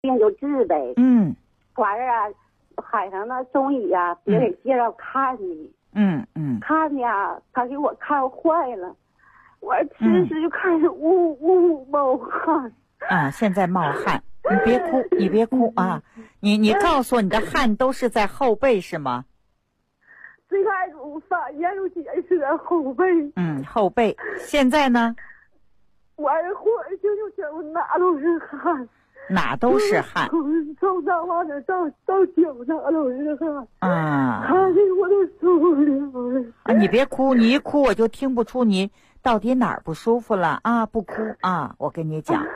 病就治呗。完事啊，海上那中医啊，别人介绍看的。看的呀，他给我看坏了，我吃就开始呜冒汗。 现在冒汗，你别哭，你别哭啊！你告诉我，你的汗都是在后背是吗？ 最开始我发现有些是在后背。 后背。现在呢？ 完了会儿就整哪都是汗。 哪都是汗， 从上往这到脚哪都是汗。汗的我都受不了了。 你别哭，你一哭我就听不出你到底哪儿不舒服了啊！不哭啊，我跟你讲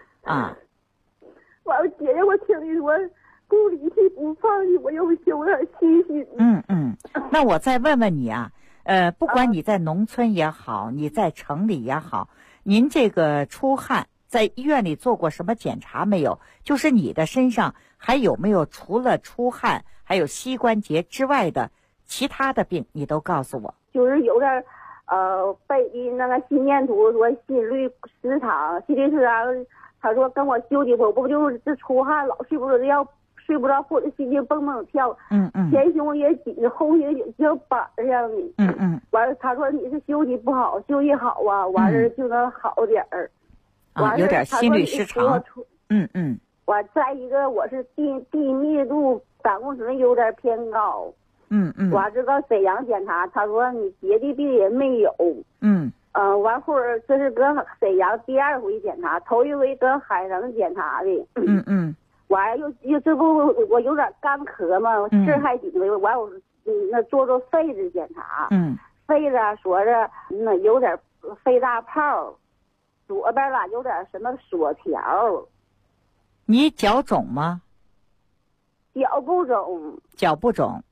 完了，姐姐，我听你说不离弃不放弃，我有点心心。 那我再问问你啊，不管你在农村也好，你在城里也好，您这个出汗。在医院里做过什么检查没有？就是你的身上还有没有除了出汗还有膝关节之外的其他的病，你都告诉我。 就是有点背的那个心电图说心律失常，他说跟我休息不就是这出汗老睡不着或者心情蹦蹦跳。前胸也紧，后胸也像板儿样的。完了他说你是休息不好，休息好啊，完了就能好点儿。 有点心律失常。 完再一个我是低密度胆固醇有点偏高。完这个沈阳检查，他说你别的病也没有。完后这是搁沈阳第二回检查，头一回搁海城检查的。完又这不我有点干咳嘛，气还紧的。完我那做肺子检查。肺子说是那有点肺大泡。左边啦有点什么锁条。 你脚肿吗？ 脚不肿。 脚不肿。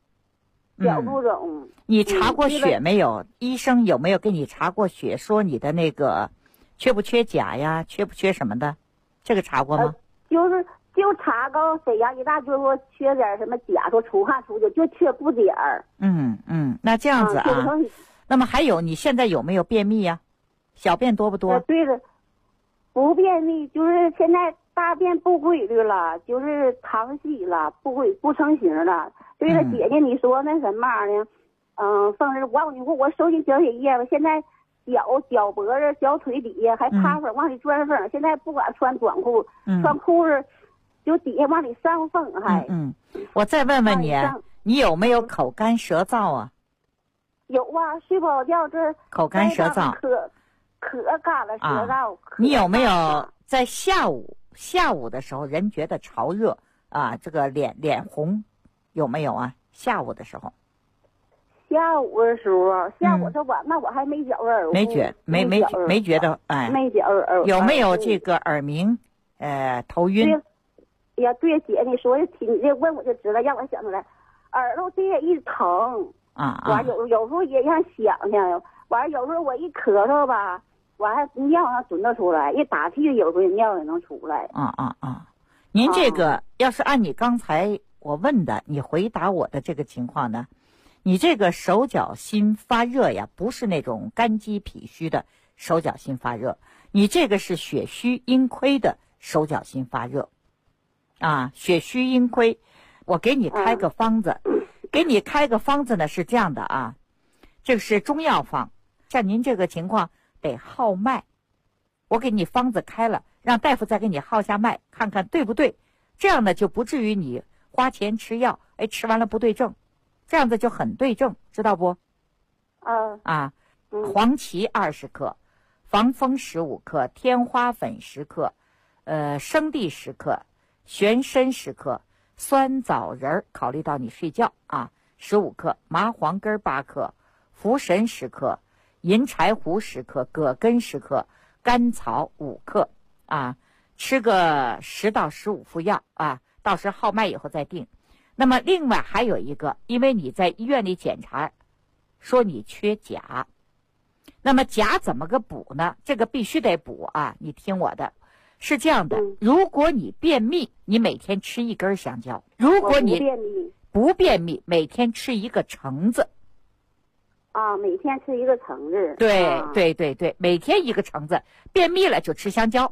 你查过血没有？医生有没有给你查过血，说你的那个缺不缺钾呀，缺不缺什么的？这个查过吗？ 就查过沈阳医大，就说缺点什么钾，说出汗出去就缺不点儿。 那这样子啊。那么还有，你现在有没有便秘呀？小便多不多？ 对的，不便秘，就是现在大便不规律了，就是溏稀了，不成形了。对了，姐姐，你说那什么呢？放着我收集小血液吧，现在脚脖子、小腿底下还趴缝，往里钻缝。现在不管穿短裤，穿裤子就底下往里上缝还。 我再问问你，你有没有口干舌燥啊？ 有啊，睡不好觉，这口干舌燥。 可干了，舌燥。 你有没有在下午的时候人觉得潮热啊？这个脸红，有没有啊？下午的时候。 下午的时候，下午这晚那我还没觉耳。 没觉得哎。 没觉耳。 有没有这个耳鸣？头晕。 对呀，对姐，你说你这问我就知道，让我想起来，耳朵这也一疼。完有时候也想想，完有时候我一咳嗽吧。完还尿还准得出来，一打气有时候尿也能出来。 您这个要是按你刚才我问的，你回答我的这个情况呢，你这个手脚心发热呀，不是那种肝积脾虚的手脚心发热，你这个是血虚阴亏的手脚心发热。血虚阴亏，我给你开个方子，呢是这样的啊，这个是中药方，像您这个情况。得号脉，我给你方子开了，让大夫再给你号下脉，看看对不对。这样呢就不至于你花钱吃药，吃完了不对症，这样子就很对症，知道不？黄芪20克，防风15克，天花粉10克，生地10克，玄参10克，酸枣仁考虑到你睡觉15克，麻黄根8克，茯神10克。银柴胡10克，葛根10克，甘草5克吃个10到15副药到时号脉以后再定。那么另外还有一个，因为你在医院里检查说你缺钾，那么钾怎么个补呢？这个必须得补你听我的，是这样的，如果你便秘，你每天吃1根香蕉；如果你不便秘，每天吃1个橙子。 每天吃1个橙子。 对，每天1个橙子。便秘了就吃香蕉，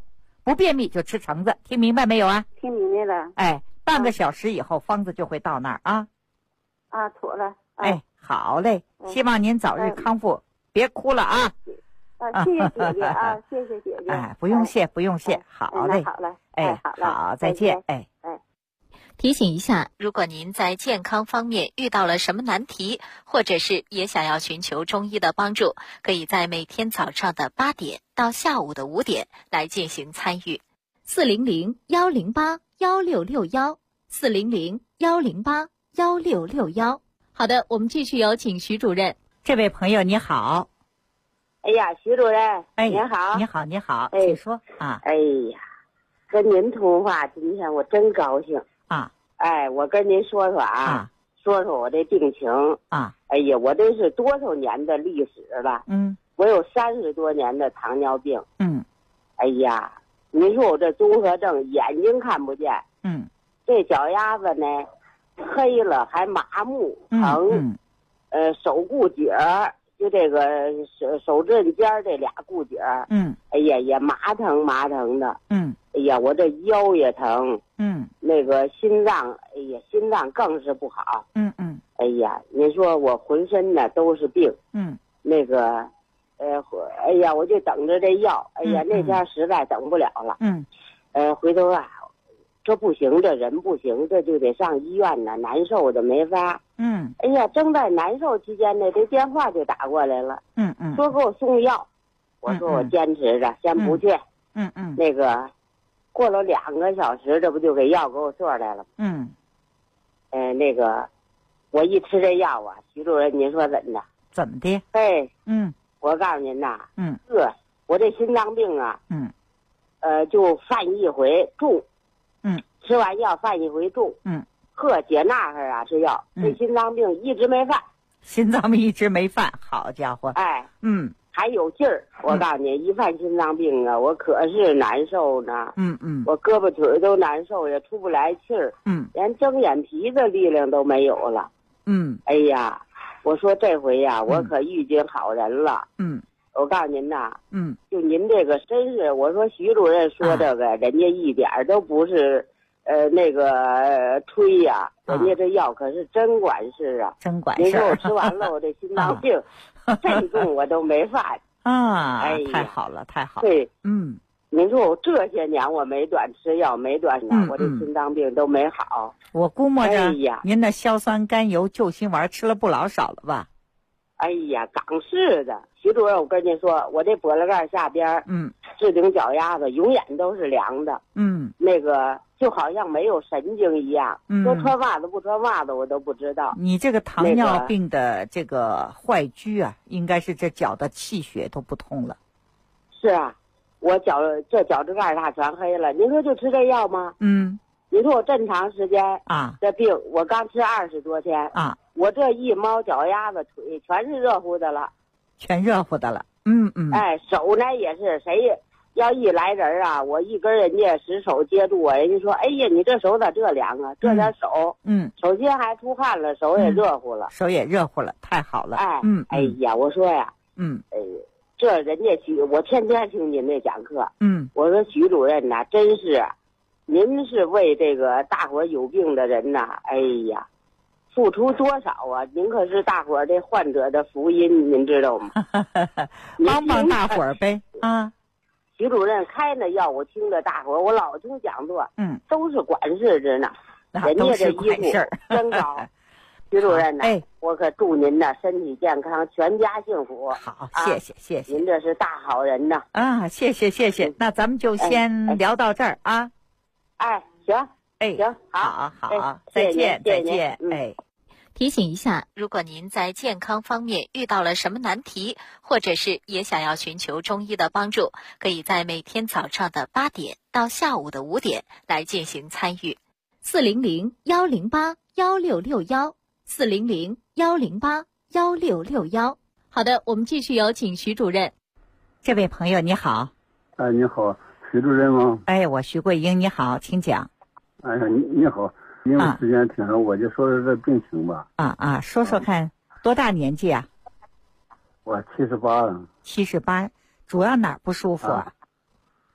不便秘就吃橙子，听明白没有啊？ 听明白了。 哎，半个小时以后方子就会到那儿啊。 啊，妥了。 哎，好嘞，希望您早日康复，别哭了啊。 谢谢姐姐啊，谢谢姐姐。 哎，不用谢，不用谢，好嘞。 好了， 哎，好，再见，哎。 提醒一下，如果您在健康方面遇到了什么难题，或者是也想要寻求中医的帮助，可以在每天早上的8点到下午的5点来进行参与。400-108-1661，400-108-1661。好的，我们继续有请徐主任。 这位朋友你好。 哎呀，徐主任， 哎， 您好， 你好，你好，请说啊。 哎呀，跟您通话，今天我真高兴啊。 哎，我跟您说说啊，说说我这病情啊。 哎呀，我这是多少年的历史了？我有30多年的糖尿病。哎呀，你说我这综合症，眼睛看不见。这脚丫子呢，黑了还麻木疼。手骨节儿。就这个手指尖这俩骨节儿，哎呀也麻疼的，哎呀我这腰也疼，那个心脏，哎呀心脏更是不好，哎呀您说我浑身呢都是病，那个，哎呀我就等着这药，哎呀那天实在等不了了，回头啊，这不行，这人不行，这就得上医院呢，难受的没法。哎呀，正在难受期间呢，这电话就打过来了。说给我送药，我说我坚持着，先不去。那个，过了2个小时，这不就给药给我送来了。那个，我一吃这药啊，徐主任，您说怎么的？ 怎么的？ 哎，我告诉您呐，我这心脏病啊，就犯一回重。吃完药犯一回重。呵，姐那会儿啊吃药，这心脏病一直没犯。 心脏病一直没犯，好家伙！ 哎，还有劲儿。我告诉你，一犯心脏病啊，我可是难受呢。我胳膊腿都难受，也出不来气儿。连睁眼皮的力量都没有了。哎呀，我说这回呀，我可遇见好人了。我告诉您呐，就您这个真是，我说徐主任说这个，人家一点都不是。那个吹呀，人家这药可是真管事啊， 真管事。 您说我吃完了，我这心脏病这重我都没犯啊！哎呀，太好了，太好了。 对，您说我这些年我没短吃药，没短呢，我这心脏病都没好。 我估摸着，您的硝酸甘油救心丸吃了不老少了吧？ 哎呀，港式的，徐主任，我跟您说，我这脖子盖下边，置顶脚丫子永远都是凉的，那个就好像没有神经一样，说穿袜子不穿袜子我都不知道。 你这个糖尿病的这个坏疽啊，应该是这脚的气血都不通了。 是啊，我脚趾盖它全黑了。您说就吃这药吗？你说我这么长时间啊， 这病我刚吃20多天啊， 我这一猫脚丫子腿全是热乎的了， 全热乎的了。 哎，手呢也是，谁要一来人啊，我一跟人家使手接住我，人家说，哎呀，你这手咋这凉啊？这点手，手心还出汗了，手也热乎了， 手也热乎了，太好了。 哎，哎呀，我说呀，这人家我天天听您这讲课，我说徐主任呐，真是。您是为这个大伙有病的人呐，哎呀，付出多少啊！您可是大伙这患者的福音，您知道吗？ 帮帮大伙儿呗啊！ 徐主任开那药，我听着大伙我老听讲座，都是管事着呢，人家这医术真高。徐主任呢，我可祝您呢身体健康，全家幸福。 好，谢谢谢谢， 您这是大好人呐！ 啊，谢谢谢谢，那咱们就先聊到这儿啊。 哎，行，行， 好，再见，再见，哎。 提醒一下，如果您在健康方面遇到了什么难题，或者是也想要寻求中医的帮助，可以在每天早上的8点到下午的5点来进行参与。400-108-1661，400-108-1661。好的，我们继续有请徐主任。 这位朋友你好。 你好，徐主任吗？ 哎，我徐桂英，你好，请讲。 哎呀，你好，因为时间挺长，我就说说这病情吧。 说说看，多大年纪啊？ 我78了。 78，主要哪儿不舒服啊？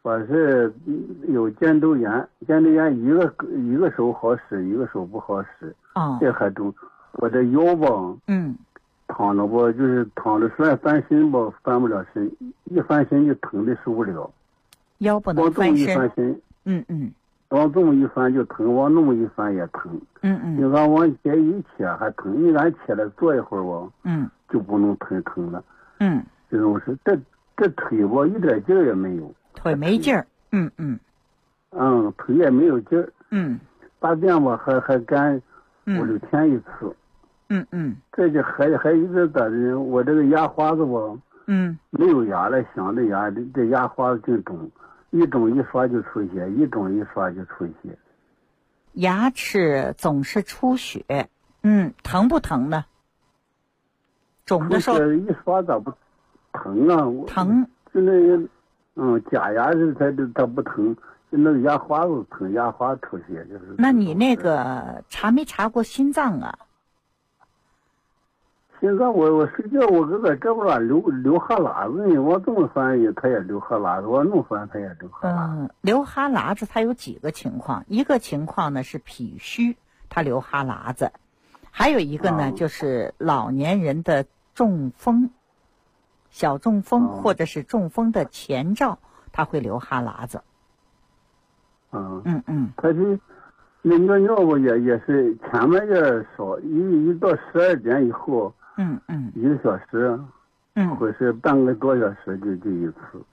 我是有肩周炎，肩周炎一个手好使，一个手不好使。这还中，我这腰吧，躺着吧，就是躺着翻身吧，翻不了身，一翻身就疼的受不了。 腰不能翻身。 往这么一翻身，往这么一翻就疼，往那么一翻也疼。你按往前一起还疼，你按起来坐一会儿吧，就不能疼了。这种是这腿吧一点劲儿也没有。 腿没劲儿。 腿也没有劲儿。大便吧还干5-6天一次。这就还一直在这，我这个牙花子吧，没有牙了，镶的牙，这牙花子净肿，一肿一刷就出血，一肿一刷就出血。 牙齿总是出血，疼不疼呢？肿的时候一刷咋不疼啊？ 疼。 就那个，假牙是它不疼，就那个牙花子疼，牙花出血就是。 那你那个查没查过心脏啊？ 心脏我睡觉我搁这不乱流哈喇子呢，我这么翻它也流哈喇子，我弄翻它也流哈喇子。 流哈喇子它有几个情况，一个情况呢是脾虚，它流哈喇子，还有一个呢就是老年人的中风，小中风或者是中风的前兆，它会流哈喇子。 它是那尿吧也是前面也少，一到12点以后。1个小时，或是半个多小时就一次。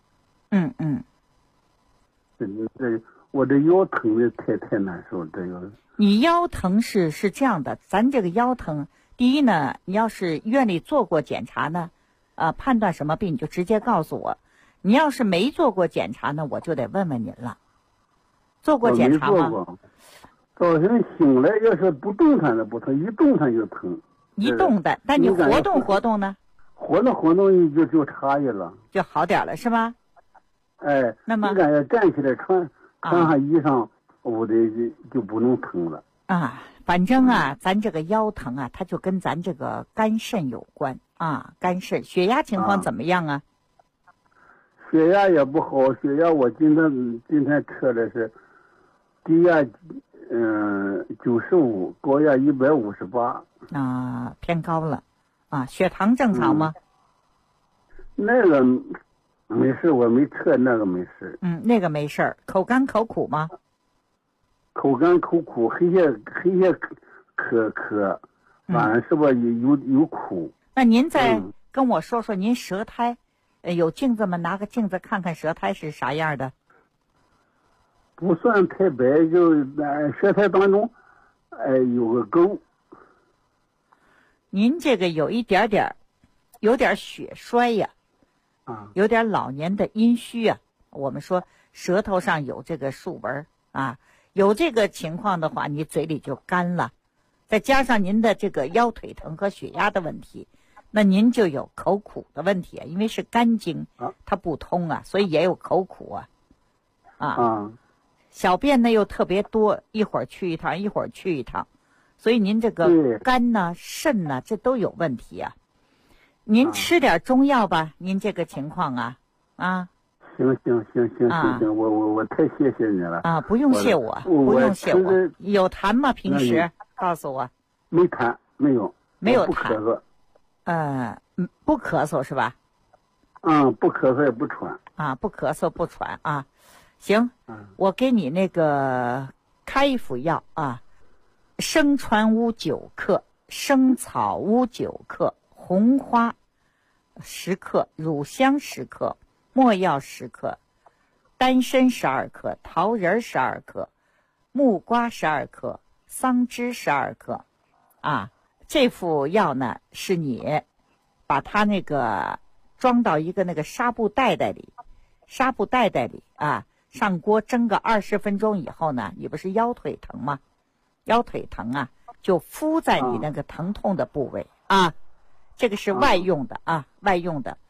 我这腰疼的太难受，这个。 你腰疼是这样的，咱这个腰疼，第一呢，你要是医院里做过检查呢，判断什么病你就直接告诉我。你要是没做过检查呢，我就得问问您了。做过检查吗？ 我没做过。早晨醒来要是不动弹的不疼，一动弹就疼。 一动的，但你活动呢？ 活动就差异了， 就好点了，是吧？ 那么你感觉站起来穿上衣裳，我的就不能疼了。 反正咱这个腰疼它就跟咱这个肝肾有关肝肾。血压情况怎么样啊？ 血压也不好，血压我今天测的是低压95，高压158。 偏高了血糖正常吗？ 那个没事，我没测那个没事。 那个没事。口干口苦吗？ 口干口苦，黑些渴，反正是吧有苦。 那您再跟我说说您舌苔，有镜子吗？拿个镜子看看舌苔是啥样的。 不算太白，就舌苔当中有个沟。 您这个有一点点有点血衰呀，有点老年的阴虚啊。我们说舌头上有这个竖纹有这个情况的话，你嘴里就干了，再加上您的这个腰腿疼和血压的问题，那您就有口苦的问题因为是肝经它不通所以也有口苦小便呢又特别多，一会儿去一趟一会儿去一趟，所以您这个肝呢肾呢这都有问题您吃点中药吧，您这个情况行，我太谢谢你了不用谢我，不用谢我。有痰吗？平时告诉我。 没痰，没有痰。 不咳嗽。不咳嗽是吧？ 不咳嗽也不喘。 不咳嗽不喘行，我给你那个开一副药生川乌9克，生草乌9克，红花10克，乳香10克，没药10克，丹参12克，桃仁12克，木瓜12克，桑枝12克这副药呢是你把它那个装到一个那个纱布袋袋里上锅蒸个20分钟以后呢，你不是腰腿疼吗？腰腿疼就敷在你那个疼痛的部位这个是外用的外用的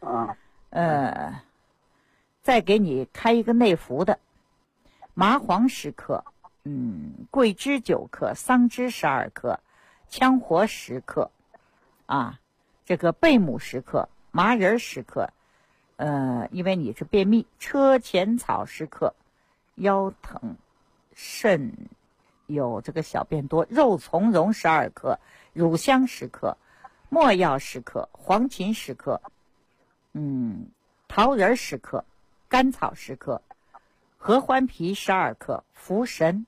再给你开一个内服的，麻黄10克，桂枝9克，桑枝12克，羌活10克这个贝母10克，麻仁10克， 因为你是便秘，车前草10克，腰疼，肾有这个小便多，肉苁蓉12克，乳香10克，没药10克，黄芩10克，桃仁10克，甘草10克，合欢皮12克，茯神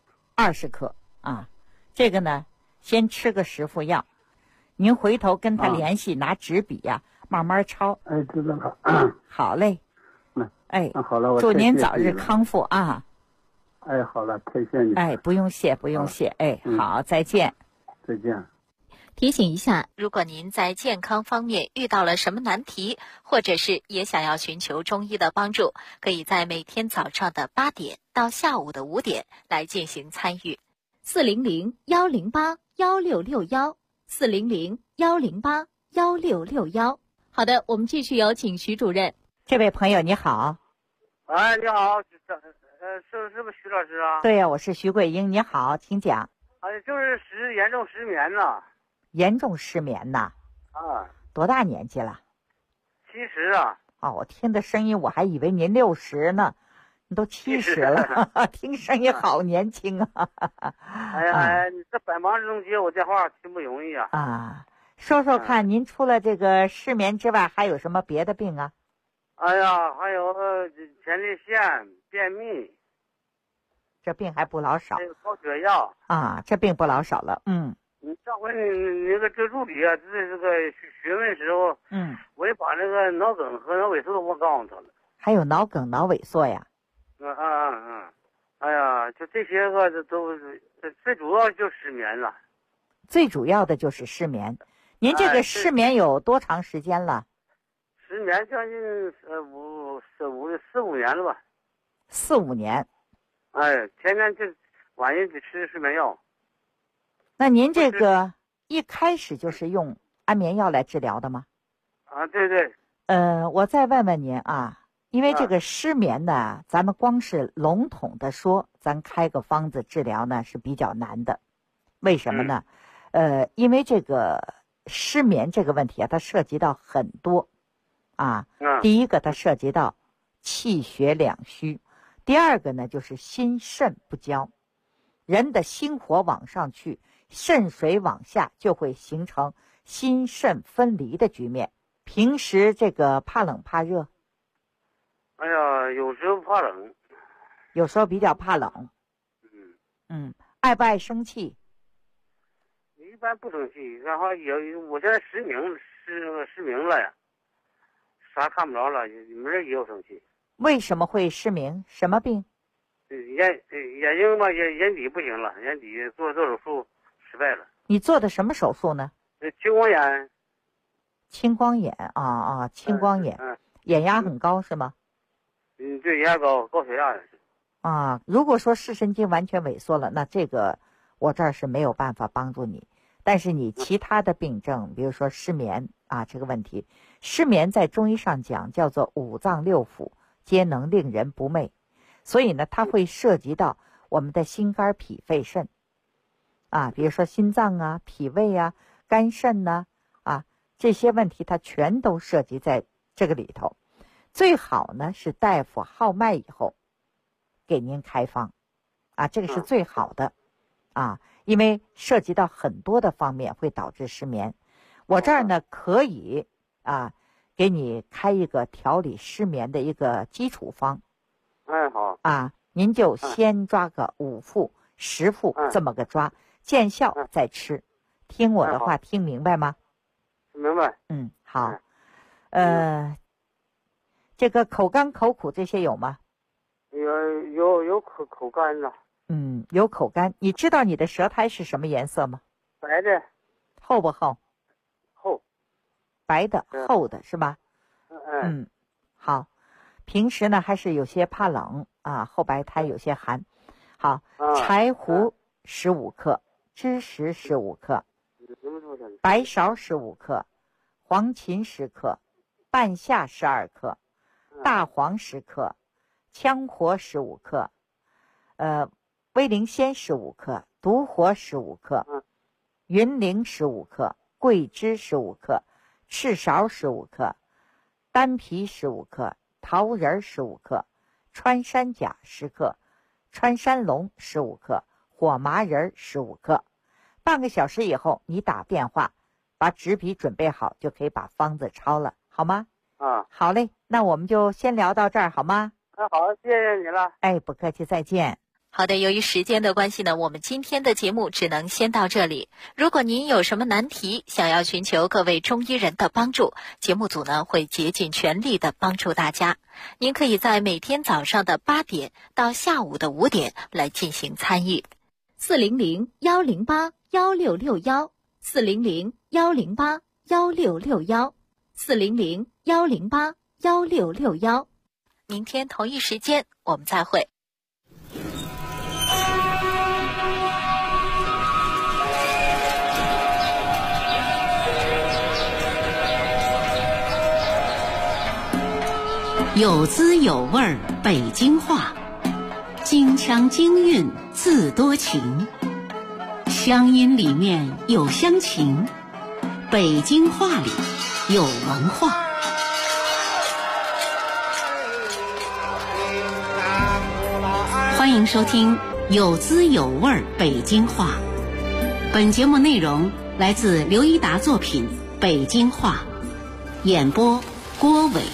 20克啊。这个呢，先吃个10副药，您回头跟他联系，拿纸笔呀，慢慢抄。 哎，知道了。 好嘞。哎， 好了，我祝您早日康复啊！ 哎，好了，太谢你。 哎，不用谢，不用谢。哎，好，再见。 再见。 提醒一下，如果您在健康方面遇到了什么难题，或者是也想要寻求中医的帮助，可以在每天早上的8点到下午的5点来进行参与。400-108-1661，400-108-1661。好的，我们继续有请徐主任。 这位朋友你好。 哎，你好，是不是徐老师啊？ 对呀，我是徐桂英，你好，请讲。 哎，就是严重失眠了。 严重失眠呐？ 啊。 多大年纪了 ？70啊。 哦，我听的声音我还以为您60呢，你都70了，听声音好年轻啊。 哎呀，你这百忙之中接我电话，挺不容易啊。 啊，说说看，您除了这个失眠之外，还有什么别的病啊？ 哎呀，还有前列腺、便秘， 这病还不老少。 还有高血压啊，这病不老少了。 你上回你那个这助理啊，这个询问时候，我也把那个脑梗和脑萎缩我告诉他了。 还有脑梗、脑萎缩呀？ 哎呀，就这些个都最主要就失眠了。 最主要的就是失眠。您这个失眠有多长时间了？ 失眠将近四五年了吧。 4、5年。 哎，天天就晚上得吃失眠药。 那您这个一开始就是用安眠药来治疗的吗？ 啊，对对。 我再问问您啊，因为这个失眠呢，咱们光是笼统的说，咱开个方子治疗呢是比较难的。为什么呢？因为这个失眠这个问题啊，它涉及到很多啊。第一个，它涉及到气血两虚；第二个呢，就是心肾不交，人的心火往上去，肾水往下，就会形成心肾分离的局面。平时这个怕冷怕热？ 哎呀，有时候怕冷， 有时候比较怕冷。爱不爱生气？ 一般不生气，然后我现在失明了呀，啥看不着了，没人也有生气。 为什么会失明？什么病？ 眼睛吧，眼底不行了，眼底做手术失败了。 你做的什么手术呢？ 青光眼。 青光眼啊，青光眼，眼压很高是吗？ 对，眼压高血压也是。 啊，如果说视神经完全萎缩了，那这个我这儿是没有办法帮助你。但是你其他的病症，比如说失眠啊，这个问题，失眠在中医上讲叫做五脏六腑皆能令人不寐，所以呢，它会涉及到我们的心肝脾肺肾啊，比如说心脏啊、脾胃啊、肝肾呐啊这些问题，它全都涉及在这个里头。最好呢是大夫号脉以后给您开方啊，这个是最好的啊，因为涉及到很多的方面会导致失眠。我这儿呢可以给你开一个调理失眠的一个基础方。 好啊，您就先抓个5副、10副这么个抓，见效再吃。听我的话，听明白吗？ 明白。 好。这个口干口苦这些有吗？ 有口干的。 有口干。你知道你的舌苔是什么颜色吗？ 白的。 厚不厚？ 厚。 白的，厚的是吧？好。平时呢还是有些怕冷啊，厚白苔有些寒。好，柴胡15克，栀实15克，白芍15克，黄芩10克，半夏12克，大黄10克，羌活15克，威灵仙15克，独活15克，云苓15克，桂枝15克，赤芍15克， 丹皮15克，桃仁15克，穿山甲10克，穿山龙15克，火麻仁15克。半个小时以后你打电话，把纸笔准备好，就可以把方子抄了，好吗？好嘞，那我们就先聊到这儿，好吗？ 好，谢谢你了。 哎，不客气，再见。 好的，由于时间的关系呢，我们今天的节目只能先到这里。如果您有什么难题，想要寻求各位中医人的帮助，节目组呢会竭尽全力的帮助大家。您可以在每天早上的8点到下午的5点来进行参与。400-108-1661 400-108-1661 400-108-1661。明天同一时间我们再会。 有滋有味北京话，京腔京韵自多情，乡音里面有乡情，北京话里有文化。欢迎收听有滋有味北京话。本节目内容来自刘一达作品《北京话》，演播郭伟。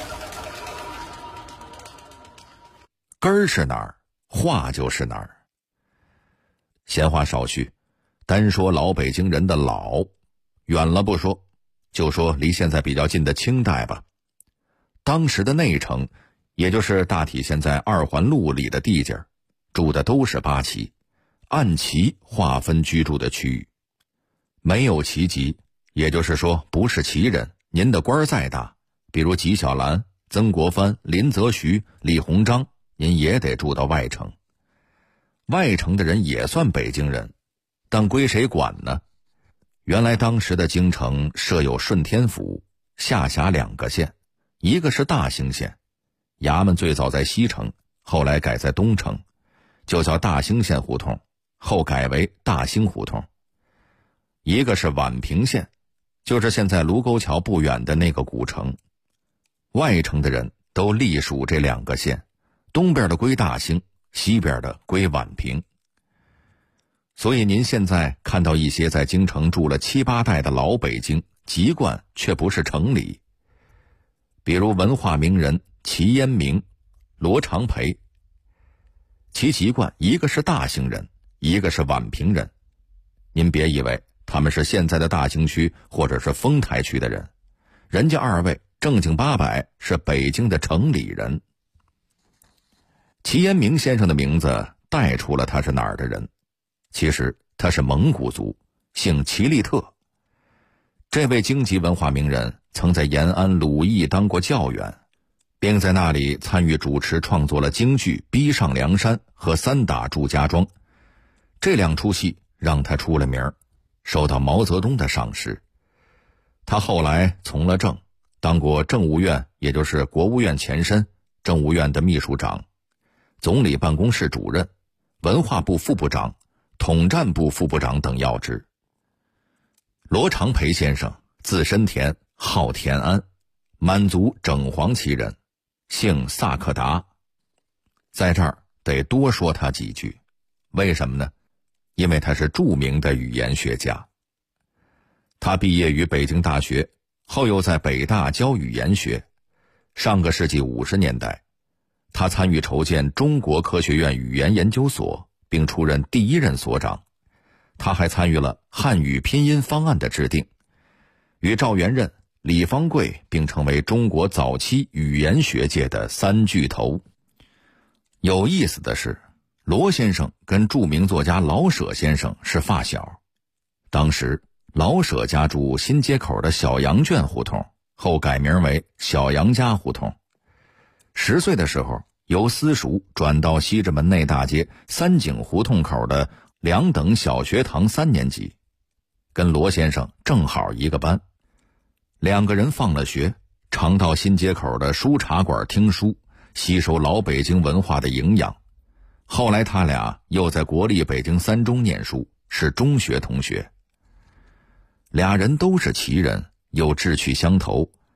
根儿是哪儿，话就是哪儿。闲话少叙，单说老北京人的老，远了不说，就说离现在比较近的清代吧。当时的内城，也就是大体现在2环路里的地界，住的都是八旗，按旗划分居住的区域。没有旗籍，也就是说不是旗人，您的官再大，比如纪晓岚、曾国藩、林则徐、李鸿章，您也得住到外城。外城的人也算北京人，但归谁管呢？原来当时的京城设有顺天府，下辖2个县，一个是大兴县，衙门最早在西城，后来改在东城，就叫大兴县胡同，后改为大兴胡同。一个是宛平县，就是现在卢沟桥不远的那个古城。外城的人都隶属这2个县，东边的归大兴，西边的归宛平。所以您现在看到一些在京城住了7、8代的老北京，籍贯却不是城里。比如文化名人齐烟明、罗长培，其籍贯一个是大兴人，一个是宛平人。您别以为他们是现在的大兴区或者是丰台区的人，人家2位正经八百是北京的城里人。齐烟明先生的名字带出了他是哪儿的人，其实他是蒙古族，姓齐利特。这位京籍文化名人曾在延安鲁艺当过教员，并在那里参与主持创作了京剧《逼上梁山》和《三打祝家庄》，这2出戏让他出了名，受到毛泽东的赏识。他后来从了政，当过政务院，也就是国务院前身，政务院的秘书长，总理办公室主任，文化部副部长，统战部副部长等要职。罗长培先生字申田，号田安，满族整黄旗人，姓萨克达。在这儿得多说他几句，为什么呢？因为他是著名的语言学家。他毕业于北京大学，后又在北大教语言学。上个世纪50年代，他参与筹建中国科学院语言研究所，并出任第1任所长。他还参与了汉语拼音方案的制定，与赵元任、李方贵并成为中国早期语言学界的3巨头。有意思的是，罗先生跟著名作家老舍先生是发小。当时老舍家住新街口的小杨圈胡同，后改名为小杨家胡同。10岁的时候，由私塾转到西直门内大街三井胡同口的2等小学堂3年级，跟罗先生正好一个班。2个人放了学，常到新街口的书茶馆听书，吸收老北京文化的营养。后来他俩又在国立北京3中念书，是中学同学。俩人都是旗人，又志趣相投，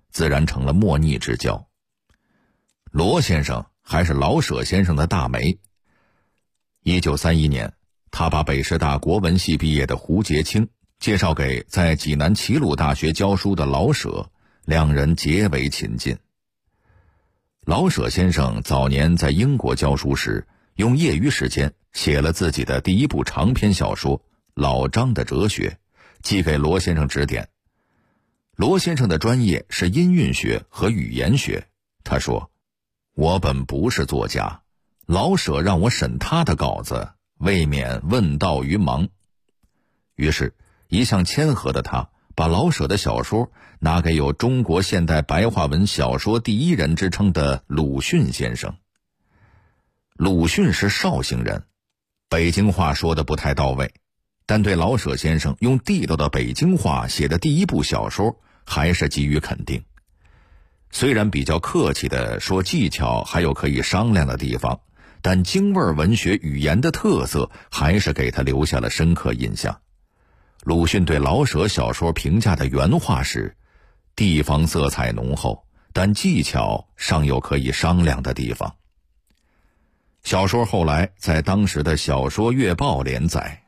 自然成了莫逆之交。罗先生还是老舍先生的大媒。1931年，他把北师大国文系毕业的胡洁清介绍给在济南齐鲁大学教书的老舍，两人结为亲近。老舍先生早年在英国教书时，用业余时间写了自己的第一部长篇小说《老张的哲学》，寄给罗先生指点。罗先生的专业是音韵学和语言学，他说：“我本不是作家，老舍让我审他的稿子，未免问道于盲。”于是一向谦和的他把老舍的小说拿给有中国现代白话文小说第一人之称的鲁迅先生。鲁迅是绍兴人，北京话说得不太到位，但对老舍先生用地道的北京话写的第一部小说还是给予肯定。虽然比较客气地说技巧还有可以商量的地方，但京味文学语言的特色还是给他留下了深刻印象。鲁迅对老舍小说评价的原话是：地方色彩浓厚，但技巧尚有可以商量的地方。小说后来在当时的小说月报连载。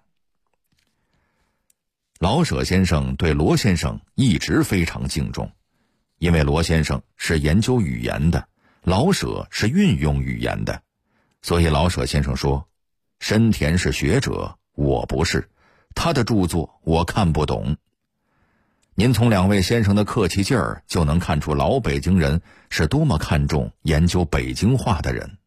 老舍先生对罗先生一直非常敬重，因为罗先生是研究语言的，老舍是运用语言的，所以老舍先生说：深田是学者，我不是，他的著作我看不懂。您从两位先生的客气劲儿就能看出老北京人是多么看重研究北京话的人。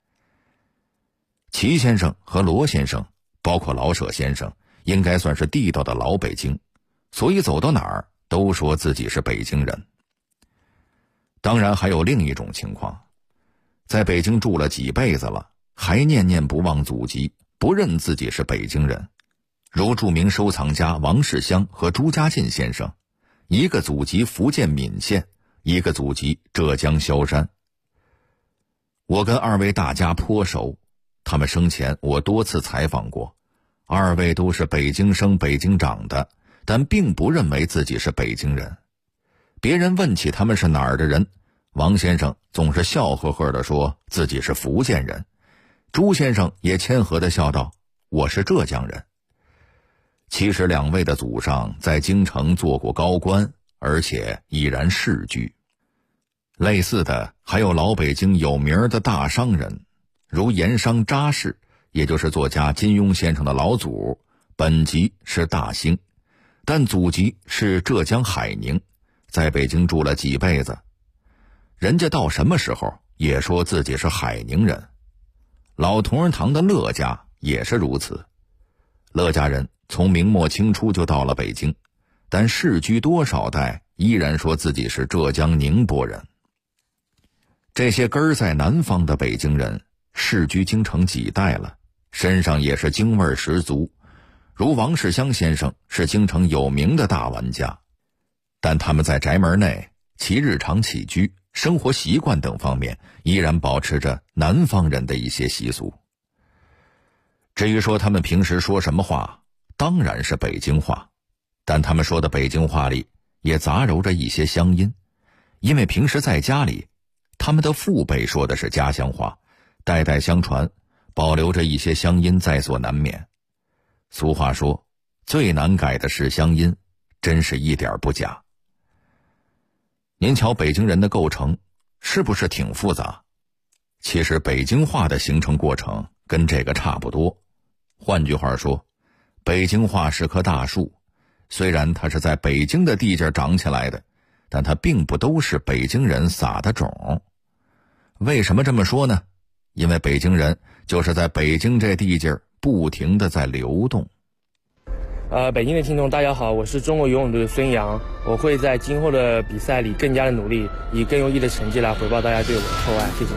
齐先生和罗先生，包括老舍先生，应该算是地道的老北京，所以走到哪儿都说自己是北京人。当然还有另一种情况，在北京住了几辈子了，还念念不忘祖籍，不认自己是北京人，如著名收藏家王世襄和朱家进先生，一个祖籍福建闽县，一个祖籍浙江萧山。我跟二位大家颇熟，他们生前我多次采访过，二位都是北京生北京长的，但并不认为自己是北京人。别人问起他们是哪儿的人，王先生总是笑呵呵地说自己是福建人，朱先生也谦和地笑道：我是浙江人。其实两位的祖上在京城做过高官，而且已然世居。类似的还有老北京有名的大商人，如盐商查氏，也就是作家金庸先生的老祖，本籍是大兴，但祖籍是浙江海宁，在北京住了几辈子。人家到什么时候也说自己是海宁人。老同仁堂的乐家也是如此，乐家人从明末清初就到了北京，但世居多少代依然说自己是浙江宁波人。这些根儿在南方的北京人世居京城几代了，身上也是京味十足，如王世襄先生是京城有名的大玩家，但他们在宅门内其日常起居、生活习惯等方面依然保持着南方人的一些习俗。至于说他们平时说什么话，当然是北京话，但他们说的北京话里也杂糅着一些乡音，因为平时在家里他们的父辈说的是家乡话，代代相传，保留着一些乡音在所难免。俗话说，最难改的是乡音，真是一点不假。您瞧北京人的构成是不是挺复杂？其实北京话的形成过程跟这个差不多。换句话说，北京话是棵大树，虽然它是在北京的地界长起来的，但它并不都是北京人撒的种。为什么这么说呢？因为北京人就是在北京这地界不停地在流动。 北京的听众大家好，我是中国游泳队的孙杨，我会在今后的比赛里更加的努力，以更优异的成绩来回报大家对我的厚爱，谢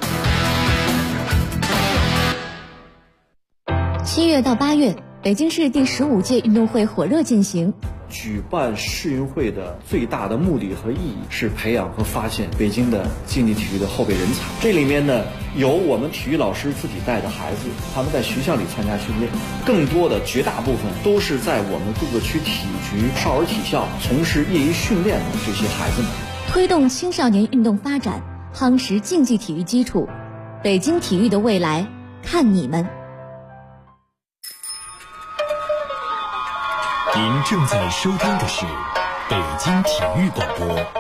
谢。7月到8月，北京市第15届运动会火热进行。 举办世运会的最大的目的和意义是培养和发现北京的竞技体育的后备人才。这里面呢，有我们体育老师自己带的孩子，他们在学校里参加训练，更多的绝大部分都是在我们各个区体育局、少儿体校从事业余训练的这些孩子们。 推动青少年运动发展，夯实竞技体育基础。北京体育的未来，看你们！ 您正在收听的是北京体育广播